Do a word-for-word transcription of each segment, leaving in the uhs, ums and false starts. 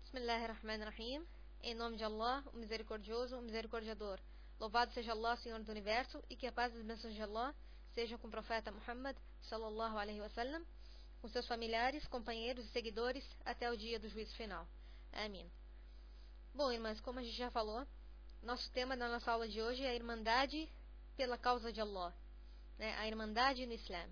Bismillahirrahmanirrahim. Em nome de Allah, o misericordioso, o misericordiador. Louvado seja Allah, Senhor do Universo, e que a paz e as bênçãos de Allah sejam com o profeta Muhammad, sallallahu alaihi wasallam, com seus familiares, companheiros e seguidores, até o dia do juízo final. Amém. Bom, irmãs, como a gente já falou, nosso tema da nossa aula de hoje é a Irmandade pela causa de Allah, né? A Irmandade no Islã.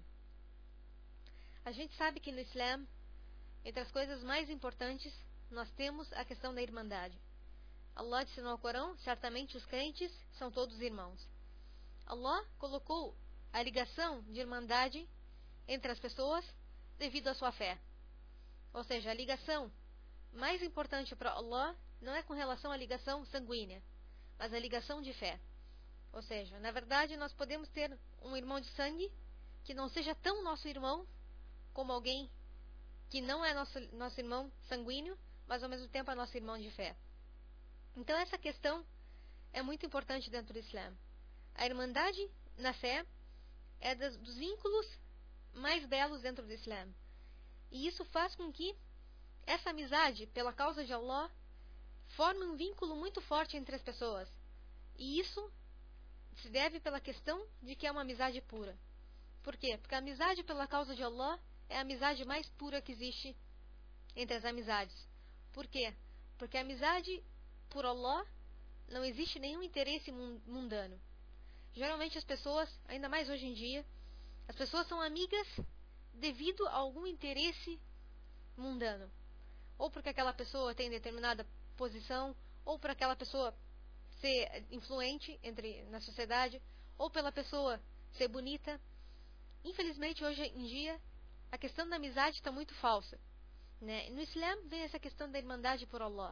A gente sabe que no Islã, entre as coisas mais importantes, nós temos a questão da Irmandade. Allah disse no Alcorão: certamente os crentes são todos irmãos. Allah colocou a ligação de irmandade entre as pessoas devido à sua fé. Ou seja, a ligação mais importante para Allah não é com relação à ligação sanguínea, mas a ligação de fé. Ou seja, na verdade nós podemos ter um irmão de sangue que não seja tão nosso irmão como alguém que não é nosso, nosso irmão sanguíneo, mas ao mesmo tempo é nosso irmão de fé. Então essa questão é muito importante dentro do Islã. A irmandade na fé é das, dos vínculos mais belos dentro do Islã. E isso faz com que essa amizade pela causa de Allah forme um vínculo muito forte entre as pessoas. E isso se deve pela questão de que é uma amizade pura. Por quê? Porque a amizade pela causa de Allah é a amizade mais pura que existe entre as amizades. Por quê? Porque a amizade por Allah não existe nenhum interesse mundano. Geralmente as pessoas, ainda mais hoje em dia, as pessoas são amigas devido a algum interesse mundano. Ou porque aquela pessoa tem determinada posição, ou por aquela pessoa ser influente entre, na sociedade, ou pela pessoa ser bonita. Infelizmente hoje em dia a questão da amizade está muito falsa, né? No Islã vem essa questão da irmandade por Allah.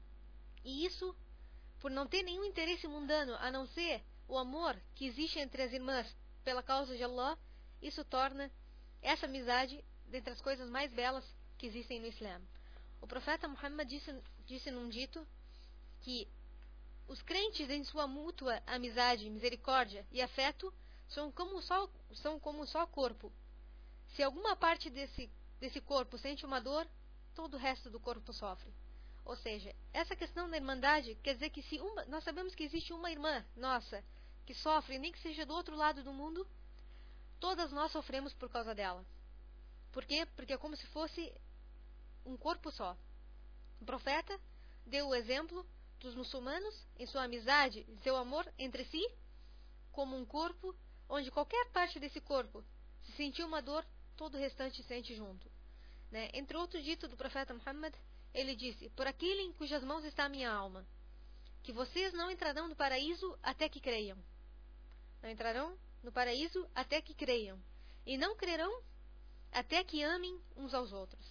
E isso, por não ter nenhum interesse mundano, a não ser o amor que existe entre as irmãs pela causa de Allah, isso torna essa amizade dentre as coisas mais belas que existem no Islã. O profeta Muhammad disse, disse num dito que os crentes em sua mútua amizade, misericórdia e afeto são como só, são como só corpo. Se alguma parte desse, desse corpo sente uma dor, todo o resto do corpo sofre. Ou seja, essa questão da irmandade quer dizer que se uma, nós sabemos que existe uma irmã nossa que sofre, nem que seja do outro lado do mundo, todas nós sofremos por causa dela. Por quê? Porque é como se fosse um corpo só. O profeta deu o exemplo dos muçulmanos em sua amizade e seu amor entre si como um corpo onde qualquer parte desse corpo se sentir uma dor, todo o restante sente junto, né? Entre outros ditos do profeta Muhammad, ele disse: por aquele em cujas mãos está a minha alma, que vocês não entrarão no paraíso até que creiam. Não entrarão no paraíso até que creiam. E não crerão até que amem uns aos outros.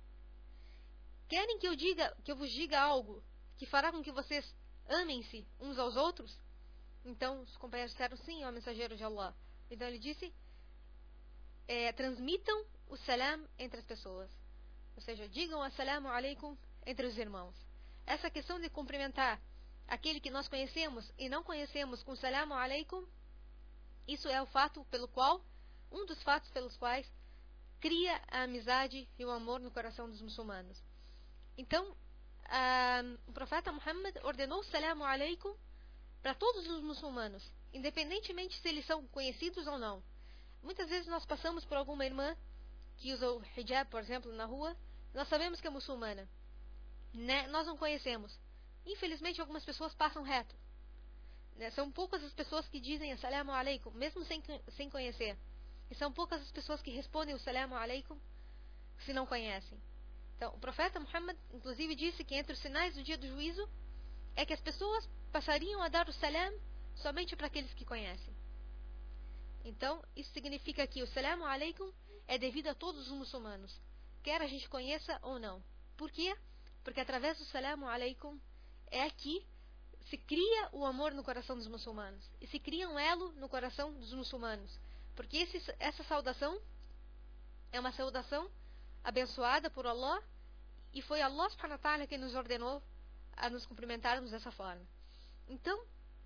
Querem que eu diga, que eu vos diga algo que fará com que vocês amem-se uns aos outros? Então os companheiros disseram: sim, ó mensageiro de Allah. Então ele disse: é, transmitam o salam entre as pessoas. Ou seja, digam assalamu alaikum entre os irmãos. Essa questão de cumprimentar aquele que nós conhecemos e não conhecemos com salamu alaikum, isso é o fato pelo qual, um dos fatos pelos quais cria a amizade e o amor no coração dos muçulmanos. Então, ah, o profeta Muhammad ordenou salamu alaikum para todos os muçulmanos, independentemente se eles são conhecidos ou não. Muitas vezes nós passamos por alguma irmã que usa o hijab, por exemplo, na rua, nós sabemos que é muçulmana, né? Nós não conhecemos. Infelizmente algumas pessoas passam reto, né? São poucas as pessoas que dizem assalamu alaikum, mesmo sem, sem conhecer. E são poucas as pessoas que respondem o salamu alaikum se não conhecem. Então o profeta Muhammad inclusive disse que entre os sinais do dia do juízo é que as pessoas passariam a dar o salam somente para aqueles que conhecem. Então isso significa que o salamu alaikum é devido a todos os muçulmanos, quer a gente conheça ou não. Por quê? Porque através do salamu alaikum é que se cria o amor no coração dos muçulmanos e se cria um elo no coração dos muçulmanos, porque esse, essa saudação é uma saudação abençoada por Allah, e foi Allah subhanahu wa ta'ala que nos ordenou a nos cumprimentarmos dessa forma. Então,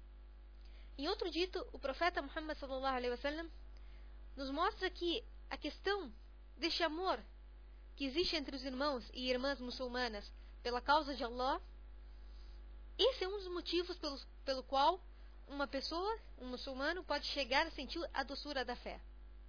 em outro dito, o profeta Muhammad sallallahu alaihi wasallam nos mostra que a questão deste amor que existe entre os irmãos e irmãs muçulmanas pela causa de Allah, esse é um dos motivos pelo, pelo qual uma pessoa, um muçulmano, pode chegar a sentir a doçura da fé.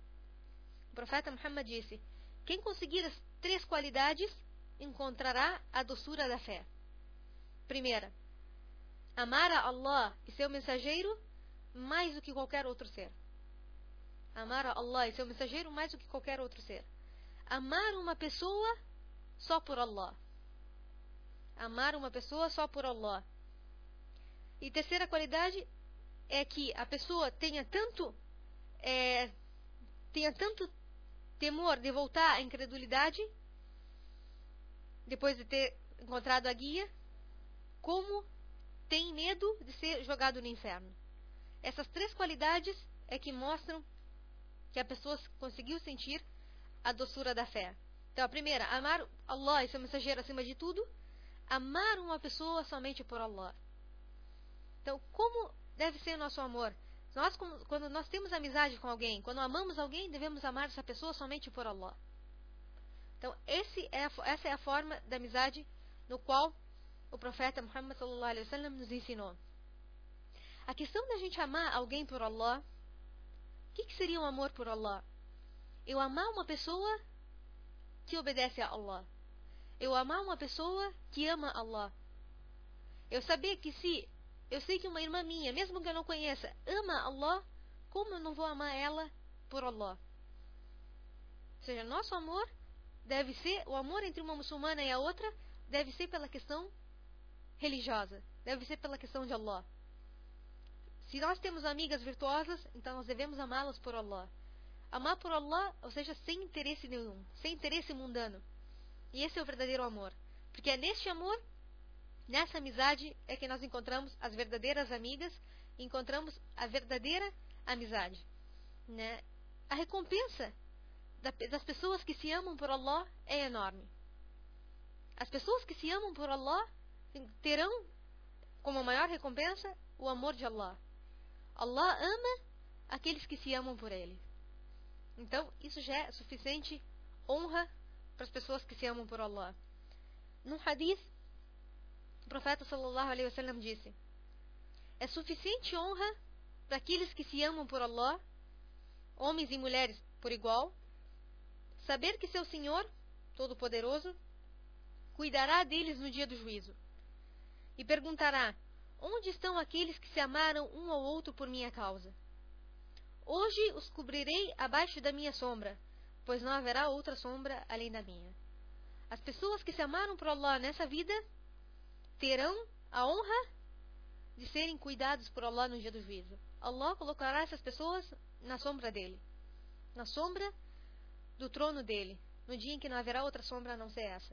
O profeta Muhammad disse: quem conseguir as três qualidades encontrará a doçura da fé. Primeira, amar a Allah e seu mensageiro mais do que qualquer outro ser. Amar a Allah e seu mensageiro mais do que qualquer outro ser. Amar uma pessoa só por Allah. Amar uma pessoa só por Allah. E terceira qualidade é que a pessoa tenha tanto é, tenha tanto temor de voltar à incredulidade depois de ter encontrado a guia, como tem medo de ser jogado no inferno. Essas três qualidades é que mostram que a pessoa conseguiu sentir a doçura da fé. Então, a primeira, amar Allah e seu mensageiro acima de tudo. Amar uma pessoa somente por Allah. Então, como deve ser o nosso amor? Nós, quando nós temos amizade com alguém, quando amamos alguém, devemos amar essa pessoa somente por Allah. Então, esse é a, essa é a forma da amizade no qual o profeta Muhammad sallallahu alaihi wasallam nos ensinou. A questão da gente amar alguém por Allah, o que, que seria um amor por Allah? Eu amar uma pessoa que obedece a Allah. Eu amar uma pessoa que ama Allah. Eu saber que se eu sei que uma irmã minha, mesmo que eu não conheça, ama Allah, como eu não vou amar ela por Allah? Ou seja, nosso amor deve ser, o amor entre uma muçulmana e a outra, deve ser pela questão religiosa. Deve ser pela questão de Allah. Se nós temos amigas virtuosas, então nós devemos amá-las por Allah. Amar por Allah, ou seja, sem interesse nenhum, sem interesse mundano. E esse é o verdadeiro amor. Porque é neste amor, nessa amizade, é que nós encontramos as verdadeiras amigas, e encontramos a verdadeira amizade. Né? A recompensa das pessoas que se amam por Allah é enorme. As pessoas que se amam por Allah terão como maior recompensa o amor de Allah. Allah ama aqueles que se amam por Ele. Então, isso já é suficiente honra para as pessoas que se amam por Allah. Num hadith, o profeta sallallahu alaihi wasallam disse: é suficiente honra para aqueles que se amam por Allah, homens e mulheres por igual, saber que seu Senhor, Todo-Poderoso, cuidará deles no dia do juízo. E perguntará: onde estão aqueles que se amaram um ao outro por minha causa? Hoje os cobrirei abaixo da minha sombra, pois não haverá outra sombra além da minha. As pessoas que se amaram por Allah nessa vida terão a honra de serem cuidados por Allah no dia do juízo. Allah colocará essas pessoas na sombra dele, na sombra do trono dele, no dia em que não haverá outra sombra a não ser essa.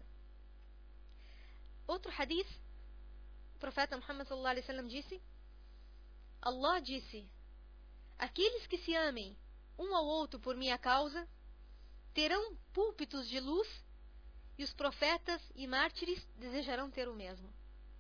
Outro hadith, o profeta Muhammad sallallahu alaihi wasallam disse: Allah disse: aqueles que se amem um ao outro por minha causa terão púlpitos de luz, e os profetas e mártires desejarão ter o mesmo.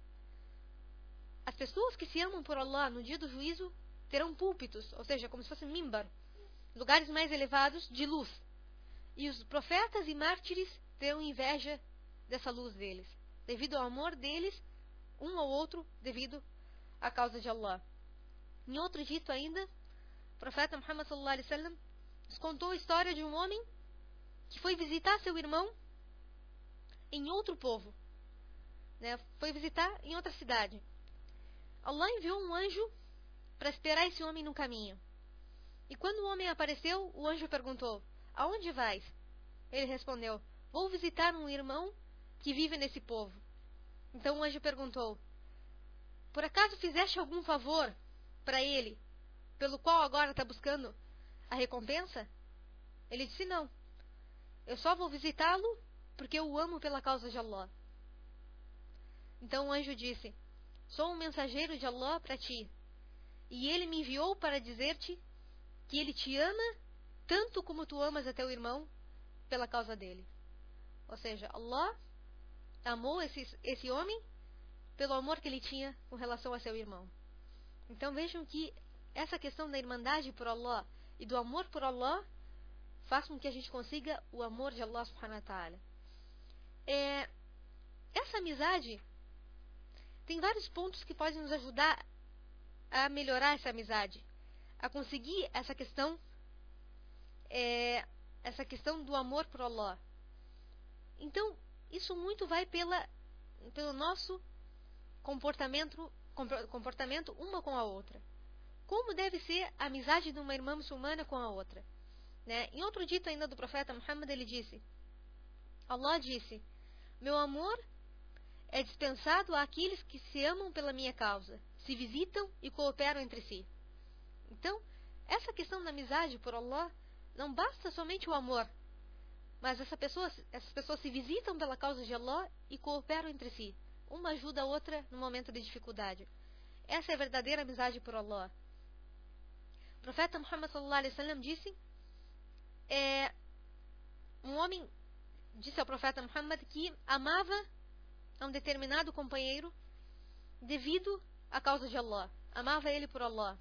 As pessoas que se amam por Allah no dia do juízo terão púlpitos, ou seja, como se fosse mimbar, lugares mais elevados de luz. E os profetas e mártires terão inveja dessa luz deles, devido ao amor deles um ao outro, devido à causa de Allah. Em outro dito ainda, o profeta Muhammad sallallahu alaihi wasallam nos contou a história de um homem que foi visitar seu irmão em outro povo, né? Foi visitar em outra cidade. Allah enviou um anjo para esperar esse homem no caminho. E quando o homem apareceu, o anjo perguntou: aonde vais? Ele respondeu: vou visitar um irmão que vive nesse povo. Então o anjo perguntou: por acaso fizeste algum favor para ele, pelo qual agora está buscando a recompensa? Ele disse: não, eu só vou visitá-lo porque eu o amo pela causa de Allah. Então o anjo disse: sou um mensageiro de Allah para ti, e ele me enviou para dizer-te que ele te ama tanto como tu amas a teu irmão pela causa dele. Ou seja, Allah amou esse, esse homem pelo amor que ele tinha com relação a seu irmão. Então vejam que essa questão da irmandade por Allah e do amor por Allah faz com que a gente consiga o amor de Allah subhanahu wa ta'ala. É, essa amizade, tem vários pontos que podem nos ajudar a melhorar essa amizade, a conseguir essa questão, é, essa questão do amor por Allah. Então, isso muito vai pela, pelo nosso comportamento, comportamento uma com a outra. Como deve ser a amizade de uma irmã muçulmana com a outra? Né? Em outro dito ainda do profeta Muhammad, ele disse, Allah disse, meu amor é dispensado àqueles que se amam pela minha causa, se visitam e cooperam entre si. Então, essa questão da amizade por Allah, não basta somente o amor, mas essa pessoa, essas pessoas se visitam pela causa de Allah e cooperam entre si. Uma ajuda a outra no momento de dificuldade. Essa é a verdadeira amizade por Allah. O profeta Muhammad sallallahu alaihi wasallam disse, é, um homem disse ao profeta Muhammad que amava a um determinado companheiro devido à causa de Allah. Amava ele por Allah.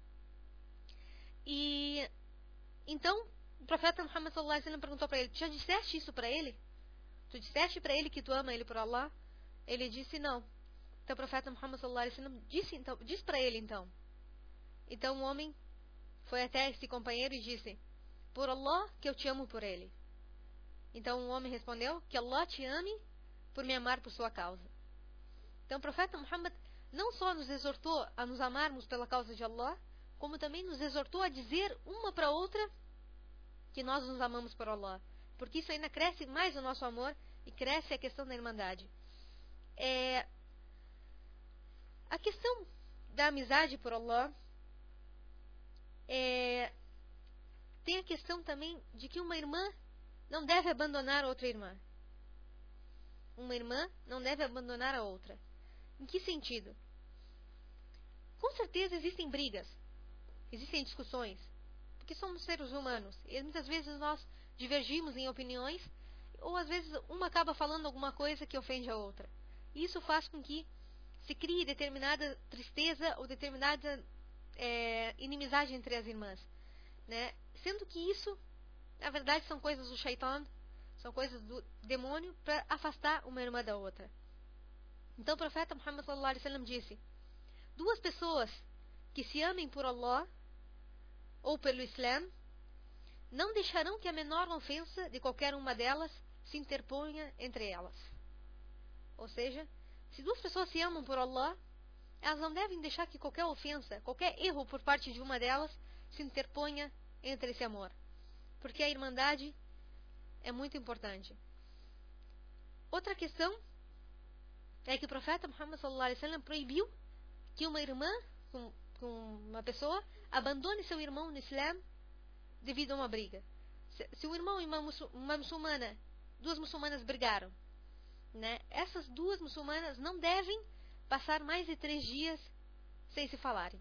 E então o profeta Muhammad sallallahu alaihi wasallam perguntou para ele, já disseste isso para ele? Tu disseste para ele que tu ama ele por Allah? Ele disse não. Então o profeta Muhammad sallallahu alaihi wasallam disse, então, diz para ele então. Então o homem foi até esse companheiro e disse, por Allah que eu te amo por ele. Então o homem respondeu, que Allah te ame por me amar por sua causa. Então o profeta Muhammad não só nos exortou a nos amarmos pela causa de Allah, como também nos exortou a dizer uma para outra que nós nos amamos por Allah. Porque isso ainda cresce mais o nosso amor e cresce a questão da irmandade. É, a questão da amizade por Allah é, tem a questão também de que uma irmã não deve abandonar outra irmã. Uma irmã não deve abandonar a outra. Em que sentido? Com certeza existem brigas, existem discussões, porque somos seres humanos e muitas vezes nós divergimos em opiniões, ou às vezes uma acaba falando alguma coisa que ofende a outra. E isso faz com que se crie determinada tristeza ou determinada é, inimizade entre as irmãs, né? Sendo que isso, na verdade, são coisas do shaitan, são coisas do demônio para afastar uma irmã da outra. Então o profeta Muhammad sallallahu alaihi wasallam disse, duas pessoas que se amem por Allah ou pelo Islã não deixarão que a menor ofensa de qualquer uma delas se interponha entre elas. Ou seja, se duas pessoas se amam por Allah, elas não devem deixar que qualquer ofensa, qualquer erro por parte de uma delas se interponha entre esse amor. Porque a irmandade é muito importante. Outra questão é que o profeta Muhammad sallallahu alaihi wasallam proibiu que uma irmã, com, com uma pessoa, abandone seu irmão no Islã devido a uma briga. Se, se o irmão e uma, uma muçulmana, duas muçulmanas brigaram, né? Essas duas muçulmanas não devem passar mais de três dias sem se falarem.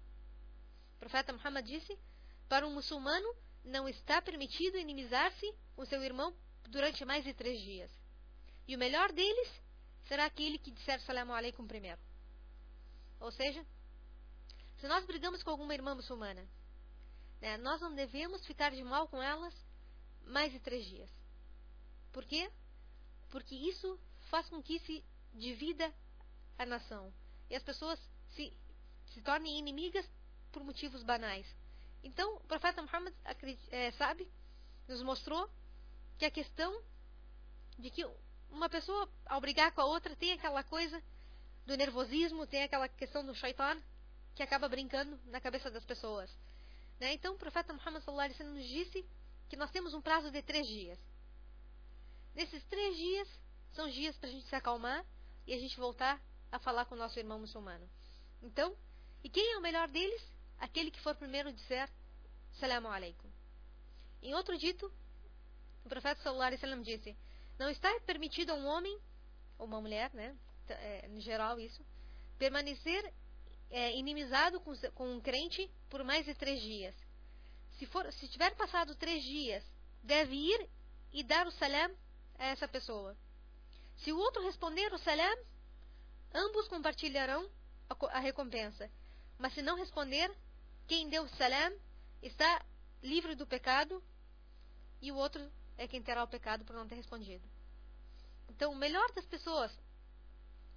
O profeta Muhammad disse, para um muçulmano não está permitido inimizar-se com seu irmão durante mais de três dias. E o melhor deles será aquele que disser salam aleikum primeiro. Ou seja, se nós brigamos com alguma irmã muçulmana, né, nós não devemos ficar de mal com elas mais de três dias. Por quê? Porque isso faz com que se divida a nação. E as pessoas se, se tornem inimigas por motivos banais. Então, o profeta Muhammad é, sabe, nos mostrou que a questão de que uma pessoa, ao brigar com a outra, tem aquela coisa do nervosismo, tem aquela questão do shaitan, que acaba brincando na cabeça das pessoas. Né? Então, o profeta Muhammad sallallahu alaihi wasallam nos disse que nós temos um prazo de três dias. Nesses três dias, são dias para a gente se acalmar e a gente voltar a falar com o nosso irmão muçulmano. Então, e quem é o melhor deles? Aquele que for primeiro dizer salam aleikum. Em outro dito, o profeta sallallahu alaihi wasallam disse, não está permitido a um homem ou uma mulher, né, é, em geral isso, permanecer é, inimizado com, com um crente por mais de três dias. Se, for, se tiver passado três dias, deve ir e dar o salam a essa pessoa. Se o outro responder o salam, ambos compartilharão a, a recompensa. Mas se não responder, quem deu o salam está livre do pecado e o outro é quem terá o pecado por não ter respondido. Então, o melhor das pessoas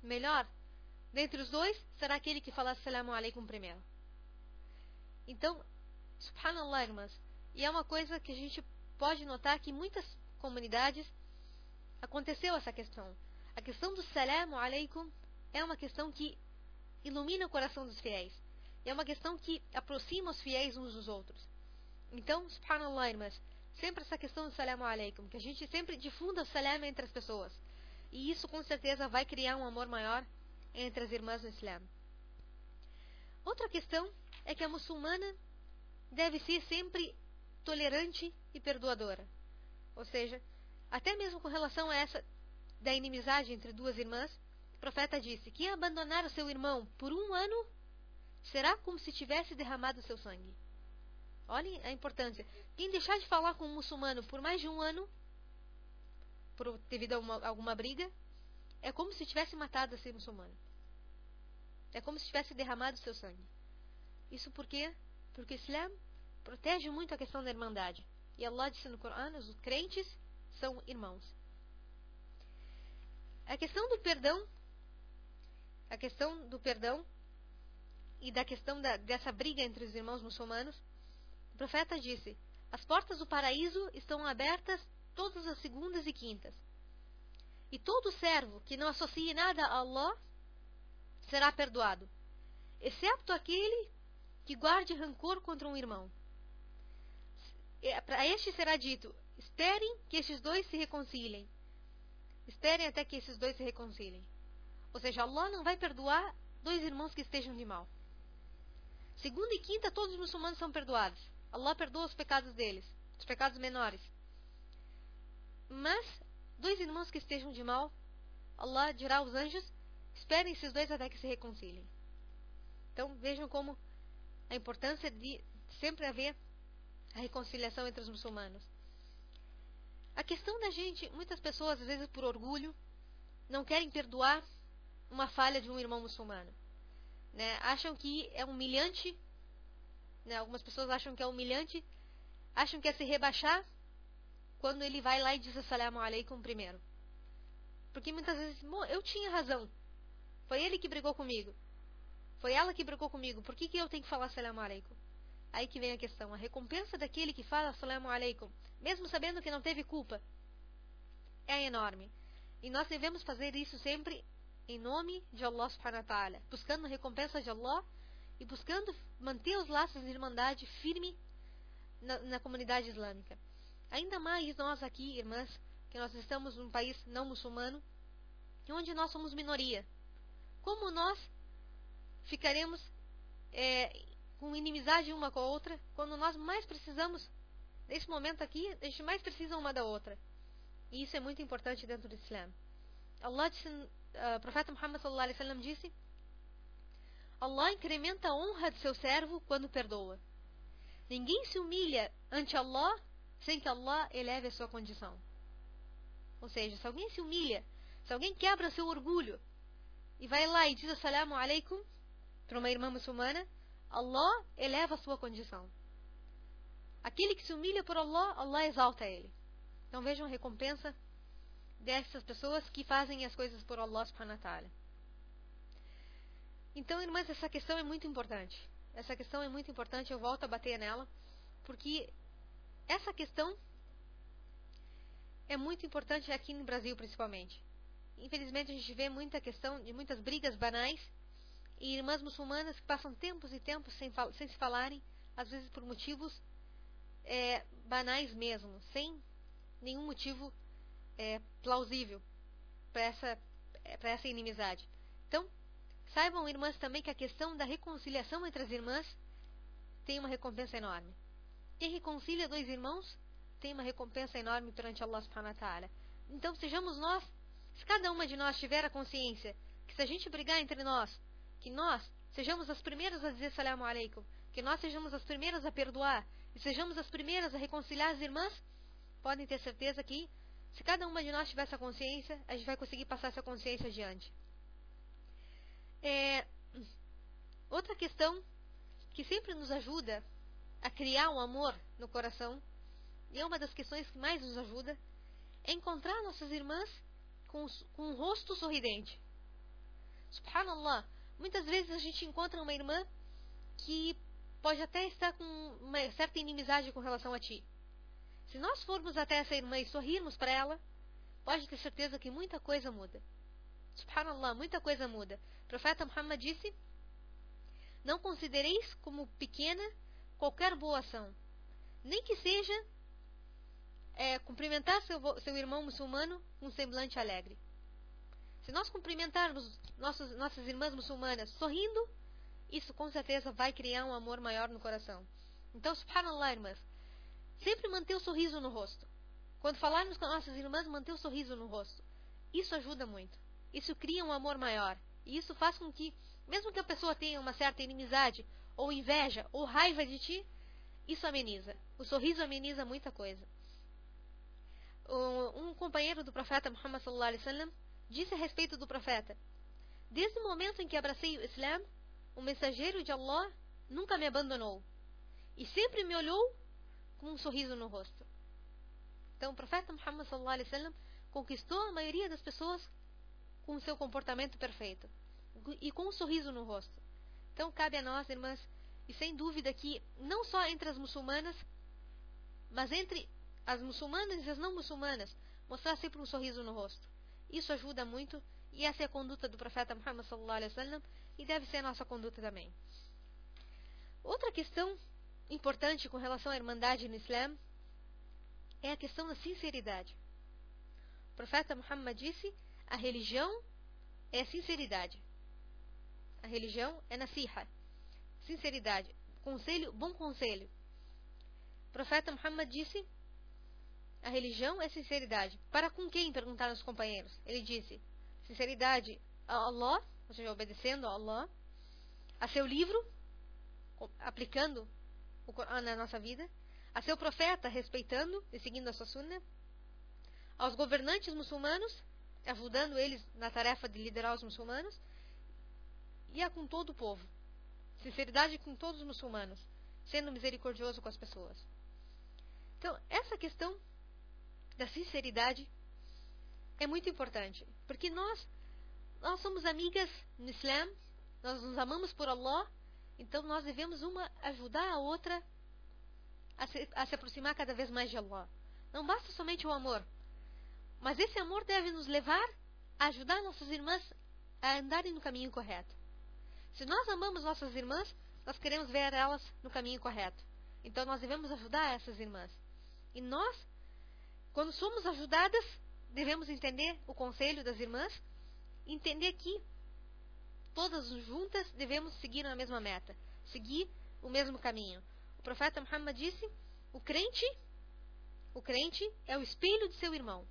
melhor dentre os dois será aquele que falar Assalamu alaikum primeiro. Então, subhanallah, irmãs, e é uma coisa que a gente pode notar que em muitas comunidades aconteceu essa questão. A questão do Assalamu alaikum é uma questão que ilumina o coração dos fiéis. É uma questão que aproxima os fiéis uns dos outros. Então, subhanallah, irmãs, sempre essa questão do Assalamu alaikum, que a gente sempre difunda o salam entre as pessoas. E isso com certeza vai criar um amor maior entre as irmãs no Islã. Outra questão é que a muçulmana deve ser sempre tolerante e perdoadora. Ou seja, até mesmo com relação a essa da inimizade entre duas irmãs, o profeta disse: quem abandonar o seu irmão por um ano será como se tivesse derramado o seu sangue. Olhem a importância. Quem deixar de falar com um muçulmano por mais de um ano, por, devido a uma, alguma briga, é como se tivesse matado esse muçulmano. É como se tivesse derramado o seu sangue. Isso por quê? Porque o Islã protege muito a questão da irmandade. E Allah disse no Corão: os crentes são irmãos. A questão do perdão, a questão do perdão e da questão da, dessa briga entre os irmãos muçulmanos, o profeta disse: as portas do paraíso estão abertas todas as segundas e quintas. E todo servo que não associe nada a Allah será perdoado, excepto aquele que guarde rancor contra um irmão. Para este será dito: esperem que estes dois se reconciliem. Esperem até que esses dois se reconciliem. Ou seja, Allah não vai perdoar dois irmãos que estejam de mal. Segunda e quinta, todos os muçulmanos são perdoados. Allah perdoa os pecados deles, os pecados menores. Mas, dois irmãos que estejam de mal, Allah dirá aos anjos: esperem esses dois até que se reconciliem. Então, vejam como a importância de sempre haver a reconciliação entre os muçulmanos. A questão da gente, muitas pessoas, às vezes por orgulho, não querem perdoar uma falha de um irmão muçulmano. Né? Acham que é humilhante, né? Algumas pessoas acham que é humilhante, acham que é se rebaixar quando ele vai lá e diz Assalamu alaikum primeiro. Porque muitas vezes, eu tinha razão, foi ele que brigou comigo, foi ela que brigou comigo, por que, que eu tenho que falar Assalamu alaikum? Aí que vem a questão, a recompensa daquele que fala Assalamu alaikum, mesmo sabendo que não teve culpa, é enorme. E nós devemos fazer isso sempre em nome de Allah subhanahu wa ta'ala, buscando a recompensa de Allah e buscando manter os laços de irmandade firme na, na comunidade islâmica. Ainda mais nós aqui, irmãs, que nós estamos num país não muçulmano, onde nós somos minoria. Como nós ficaremos é, com inimizade uma com a outra, quando nós mais precisamos, nesse momento aqui, a gente mais precisa uma da outra. E isso é muito importante dentro do Islã. Allah disse, uh, o profeta Muhammad sallallahu alaihi wasallam disse: Allah incrementa a honra de seu servo quando perdoa. Ninguém se humilha ante Allah sem que Allah eleve a sua condição. Ou seja, se alguém se humilha, se alguém quebra seu orgulho e vai lá e diz Assalamu alaikum para uma irmã muçulmana, Allah eleva a sua condição. Aquele que se humilha por Allah, Allah exalta ele. Então vejam a recompensa dessas pessoas que fazem as coisas por Allah subhanahu wa ta'ala. Então, irmãs, essa questão é muito importante. Essa questão é muito importante, eu volto a bater nela, porque essa questão é muito importante aqui no Brasil, principalmente. Infelizmente, a gente vê muita questão de muitas brigas banais e irmãs muçulmanas que passam tempos e tempos sem, sem se falarem, às vezes por motivos é, banais mesmo, sem nenhum motivo é, plausível para essa, para essa inimizade. Então, saibam, irmãs, também que a questão da reconciliação entre as irmãs tem uma recompensa enorme. Quem reconcilia dois irmãos tem uma recompensa enorme perante Allah subhanahu wa ta'ala. Então, sejamos nós, se cada uma de nós tiver a consciência que se a gente brigar entre nós, que nós sejamos as primeiras a dizer Assalamu alaikum, que nós sejamos as primeiras a perdoar e sejamos as primeiras a reconciliar as irmãs, podem ter certeza que se cada uma de nós tiver essa consciência, a gente vai conseguir passar essa consciência adiante. É, outra questão que sempre nos ajuda a criar um amor no coração, e é uma das questões que mais nos ajuda, é encontrar nossas irmãs com, com um rosto sorridente. Subhanallah, muitas vezes a gente encontra uma irmã que pode até estar com uma certa inimizade com relação a ti. Se nós formos até essa irmã e sorrirmos para ela, pode ter certeza que muita coisa muda. Subhanallah, muita coisa muda. O profeta Muhammad disse: não considereis como pequena qualquer boa ação, nem que seja é, cumprimentar seu, seu irmão muçulmano com um semblante alegre. Se nós cumprimentarmos nossos, nossas irmãs muçulmanas sorrindo, isso com certeza vai criar um amor maior no coração. Então, subhanallah, irmãs, sempre manter o sorriso no rosto. Quando falarmos com nossas irmãs, manter o sorriso no rosto. Isso ajuda muito. Isso cria um amor maior. E isso faz com que, mesmo que a pessoa tenha uma certa inimizade, ou inveja, ou raiva de ti, isso ameniza. O sorriso ameniza muita coisa. Um companheiro do profeta Muhammad sallallahu alaihi wasallam disse a respeito do profeta: desde o momento em que abracei o Islã, o mensageiro de Allah nunca me abandonou e sempre me olhou com um sorriso no rosto. Então o profeta Muhammad sallallahu alaihi wasallam conquistou a maioria das pessoas com o seu comportamento perfeito e com um sorriso no rosto. Então cabe a nós, irmãs, e sem dúvida que não só entre as muçulmanas, mas entre as muçulmanas e as não muçulmanas, mostrar sempre um sorriso no rosto. Isso ajuda muito, e essa é a conduta do profeta Muhammad sallallahu alaihi wasallam, e deve ser a nossa conduta também. Outra questão importante com relação à irmandade no Islã é a questão da sinceridade. O profeta Muhammad disse: a religião é a sinceridade. A religião é nasiha, sinceridade, conselho, bom conselho. O profeta Muhammad disse: a religião é sinceridade. Para com quem? Perguntaram os companheiros. Ele disse: sinceridade a Allah, ou seja, obedecendo a Allah, a seu livro, aplicando o Corão na nossa vida, a seu profeta, respeitando e seguindo a sua sunna, aos governantes muçulmanos, ajudando eles na tarefa de liderar os muçulmanos, e a com todo o povo. Sinceridade com todos os muçulmanos, sendo misericordioso com as pessoas. Então, essa questão da sinceridade é muito importante, porque nós nós somos amigas no Islã, nós nos amamos por Allah, então nós devemos uma ajudar a outra a se, a se aproximar cada vez mais de Allah. Não basta somente o amor, mas esse amor deve nos levar a ajudar nossas irmãs a andarem no caminho correto. Se nós amamos nossas irmãs, nós queremos ver elas no caminho correto. Então nós devemos ajudar essas irmãs. E nós, quando somos ajudadas, devemos entender o conselho das irmãs, entender que todas juntas devemos seguir na mesma meta, seguir o mesmo caminho. O profeta Muhammad disse: o crente, o crente é o espelho de seu irmão.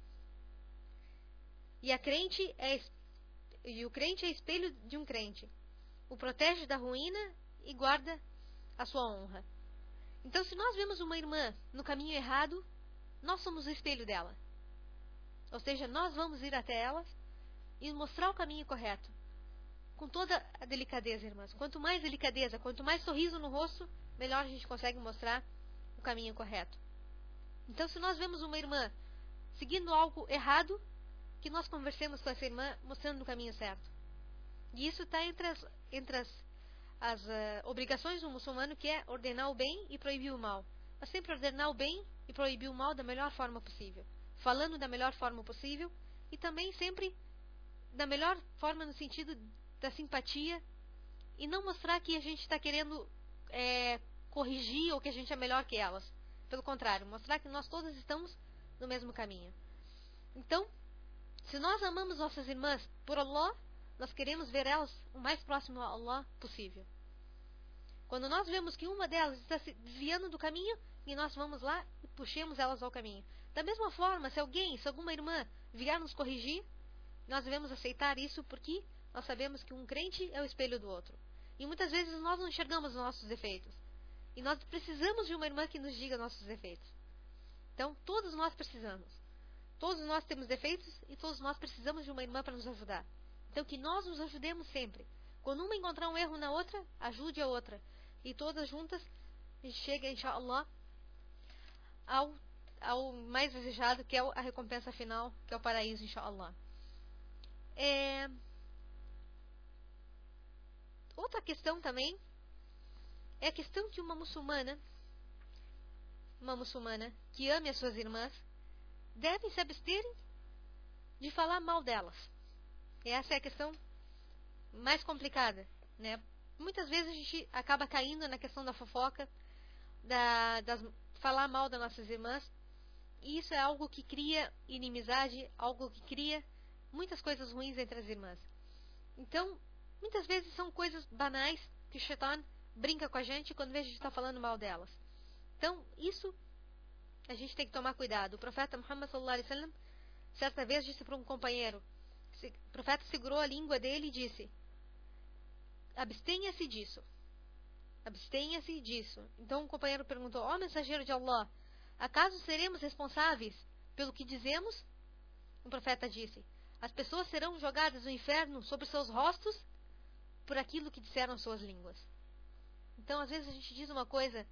E a crente é e o crente é espelho de um crente. O protege da ruína e guarda a sua honra. Então, se nós vemos uma irmã no caminho errado, nós somos o espelho dela. Ou seja, nós vamos ir até ela e mostrar o caminho correto. Com toda a delicadeza, irmãs. Quanto mais delicadeza, quanto mais sorriso no rosto, melhor a gente consegue mostrar o caminho correto. Então, se nós vemos uma irmã seguindo algo errado, que nós conversemos com essa irmã mostrando o caminho certo. E isso está entre as, entre as, as uh, obrigações do muçulmano, que é ordenar o bem e proibir o mal. Mas sempre ordenar o bem e proibir o mal da melhor forma possível. Falando da melhor forma possível e também sempre da melhor forma no sentido da simpatia e não mostrar que a gente está querendo é, corrigir ou que a gente é melhor que elas. Pelo contrário, mostrar que nós todas estamos no mesmo caminho. Então, se nós amamos nossas irmãs por Allah, nós queremos ver elas o mais próximo a Allah possível. Quando nós vemos que uma delas está se desviando do caminho, e nós vamos lá e puxemos elas ao caminho. Da mesma forma, se alguém, se alguma irmã vier nos corrigir, nós devemos aceitar isso, porque nós sabemos que um crente é o espelho do outro. E muitas vezes nós não enxergamos os nossos defeitos. E nós precisamos de uma irmã que nos diga nossos defeitos. Então, todos nós precisamos. Todos nós temos defeitos e todos nós precisamos de uma irmã para nos ajudar. Então, que nós nos ajudemos sempre. Quando uma encontrar um erro na outra, ajude a outra. E todas juntas, a gente chega, inshallah, ao, ao mais desejado, que é a recompensa final, que é o paraíso, inshallah. É... outra questão também é a questão que uma muçulmana, uma muçulmana que ame as suas irmãs, deve se abster de falar mal delas. E essa é a questão mais complicada, né? Muitas vezes a gente acaba caindo na questão da fofoca, da, das, falar mal das nossas irmãs, e isso é algo que cria inimizade, algo que cria muitas coisas ruins entre as irmãs. Então, muitas vezes são coisas banais que o Shaitan brinca com a gente quando vê a gente está falando mal delas. Então, isso a gente tem que tomar cuidado. O profeta Muhammad sallallahu alaihi wasallam certa vez disse para um companheiro, o profeta segurou a língua dele e disse: abstenha-se disso. Abstenha-se disso. Então o companheiro perguntou: ó mensageiro de Allah, acaso seremos responsáveis pelo que dizemos? O profeta disse: as pessoas serão jogadas no inferno sobre seus rostos por aquilo que disseram suas línguas. Então às vezes a gente diz uma coisa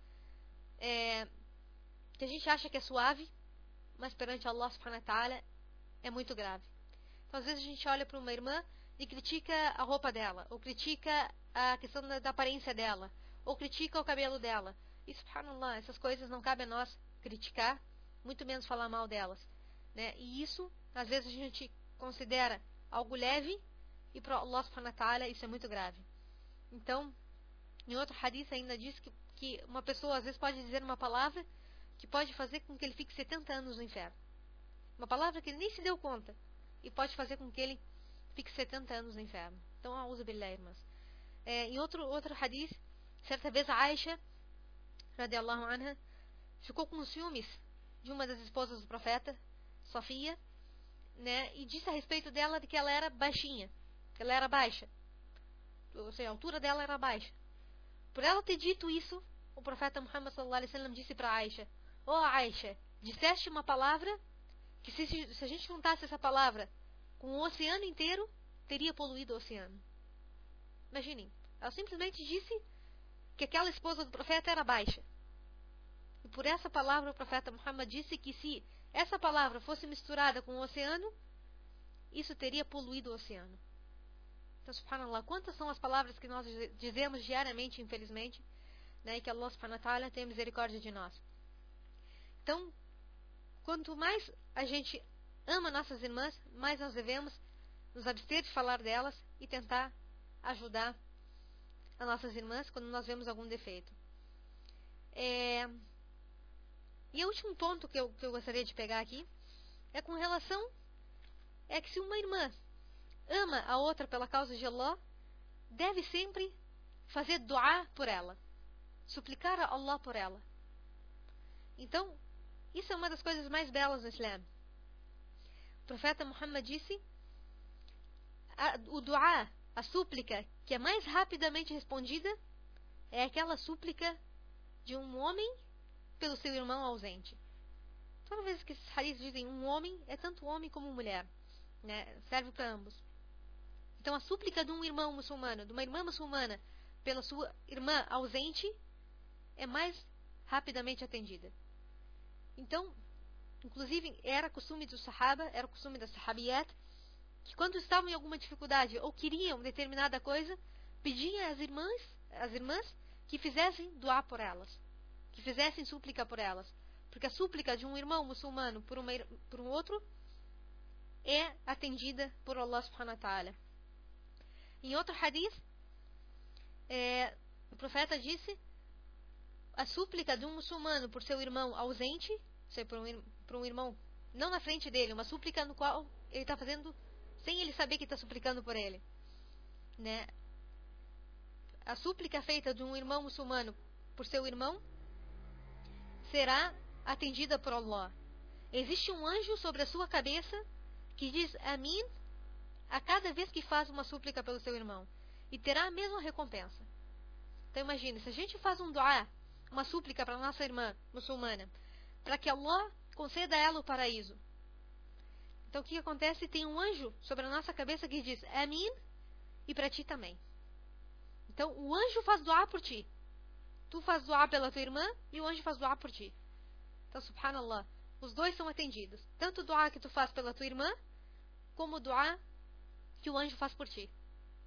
é, que a gente acha que é suave, mas perante Allah subhanahu wa ta'ala é muito grave. Então às vezes a gente olha para uma irmã e critica a roupa dela, ou critica a questão da, da aparência dela, ou critica o cabelo dela. E subhanallah, essas coisas não cabe a nós criticar, muito menos falar mal delas, né? E isso, às vezes a gente considera algo leve, e para Allah subhanahu wa ta'ala isso é muito grave. Então, em outro hadith ainda diz que, que uma pessoa às vezes pode dizer uma palavra que pode fazer com que ele fique setenta anos no inferno. Uma palavra que ele nem se deu conta, e pode fazer com que ele fique setenta anos no inferno. Então, a'udhu billah, irmãs. É, em outro, outro hadith, certa vez a Aisha, radiallahu anha, ficou com ciúmes de uma das esposas do profeta, Sofia, né, e disse a respeito dela de que ela era baixinha, que ela era baixa. Ou seja, a altura dela era baixa. Por ela ter dito isso, o profeta Muhammad sallallahu alaihi wasallam disse para Aisha: ó oh, Aisha, disseste uma palavra que se, se a gente juntasse essa palavra com o oceano inteiro, teria poluído o oceano. Imaginem, ela simplesmente disse que aquela esposa do profeta era baixa. E por essa palavra o profeta Muhammad disse que se essa palavra fosse misturada com o oceano, isso teria poluído o oceano. Então, subhanallah, quantas são as palavras que nós dizemos diariamente, infelizmente, né, e que Allah subhanahu wa ta'ala tenha misericórdia de nós. Então, quanto mais a gente ama nossas irmãs, mais nós devemos nos abster de falar delas e tentar ajudar as nossas irmãs quando nós vemos algum defeito. É... E o último ponto que eu, que eu gostaria de pegar aqui é com relação é que se uma irmã ama a outra pela causa de Allah, deve sempre fazer dua por ela, suplicar a Allah por ela. Então, isso é uma das coisas mais belas no Islã. O profeta Muhammad disse: a, o dua, a súplica que é mais rapidamente respondida, é aquela súplica de um homem pelo seu irmão ausente. Toda vez que esses hadiths dizem um homem, é tanto homem como mulher, né? Serve para ambos. Então a súplica de um irmão muçulmano, de uma irmã muçulmana pela sua irmã ausente, é mais rapidamente atendida. Então, inclusive, era costume dos sahaba, era costume das sahabiyat, que quando estavam em alguma dificuldade ou queriam determinada coisa, pediam às irmãs, às irmãs que fizessem dua por elas, que fizessem súplica por elas. Porque a súplica de um irmão muçulmano por, uma, por um outro é atendida por Allah subhanahu wa ta'ala. Em outro hadith, é, o profeta disse: a súplica de um muçulmano por seu irmão ausente, ou seja, por um, por um irmão não na frente dele, uma súplica no qual ele está fazendo sem ele saber que está suplicando por ele, né? A súplica feita de um irmão muçulmano por seu irmão será atendida por Allah. Existe um anjo sobre a sua cabeça que diz Amin a cada vez que faz uma súplica pelo seu irmão, e terá a mesma recompensa. Então imagine, se a gente faz um dua, uma súplica para nossa irmã muçulmana, para que Allah conceda a ela o paraíso, então o que acontece? Tem um anjo sobre a nossa cabeça que diz Amin, e para ti também. Então o anjo faz dua por ti, tu faz dua pela tua irmã e o anjo faz dua por ti. Então, subhanallah, os dois são atendidos, tanto o dua que tu faz pela tua irmã como o dua que o anjo faz por ti.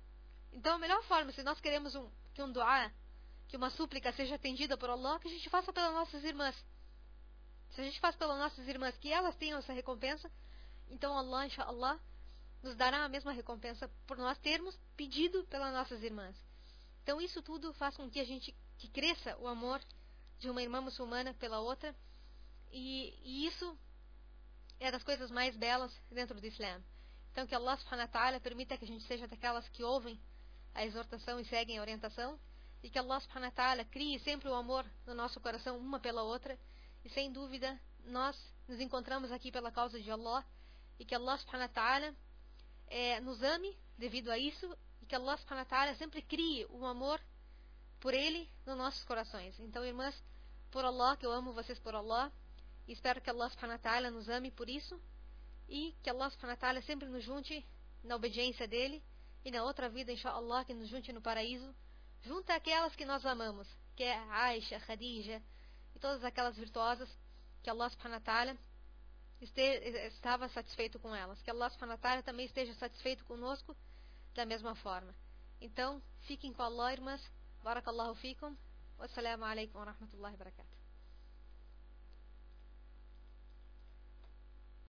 Então a melhor forma, se nós queremos um, que um dua, que uma súplica seja atendida por Allah, que a gente faça pelas nossas irmãs. Se a gente faz pelas nossas irmãs, que elas tenham essa recompensa, então Allah, inshallah, nos dará a mesma recompensa por nós termos pedido pelas nossas irmãs. Então isso tudo faz com que a gente que cresça o amor de uma irmã muçulmana pela outra, e, e isso é das coisas mais belas dentro do Islã. Então que Allah subhanahu wa ta'ala permita que a gente seja daquelas que ouvem a exortação e seguem a orientação, e que Allah subhanahu wa ta'ala crie sempre o amor no nosso coração uma pela outra, e sem dúvida nós nos encontramos aqui pela causa de Allah, e que Allah subhanahu wa ta'ala é, nos ame devido a isso, e que Allah subhanahu wa ta'ala sempre crie o amor por Ele nos nossos corações. Então, irmãs, por Allah, que eu amo vocês por Allah, e espero que Allah subhanahu wa ta'ala nos ame por isso, e que Allah subhanahu wa ta'ala sempre nos junte na obediência dEle, e na outra vida, inshallah, que nos junte no paraíso, junto àquelas que nós amamos, que é Aisha, Khadija, e todas aquelas virtuosas, que Allah subhanahu wa ta'ala estava satisfeito com elas, que Allah subhanahu wa ta'ala também esteja satisfeito conosco da mesma forma. Então, fiquem com Allah, irmãs. Barakallahu fikum. Wassalamu alaikum wa rahmatullahi wa barakatuh.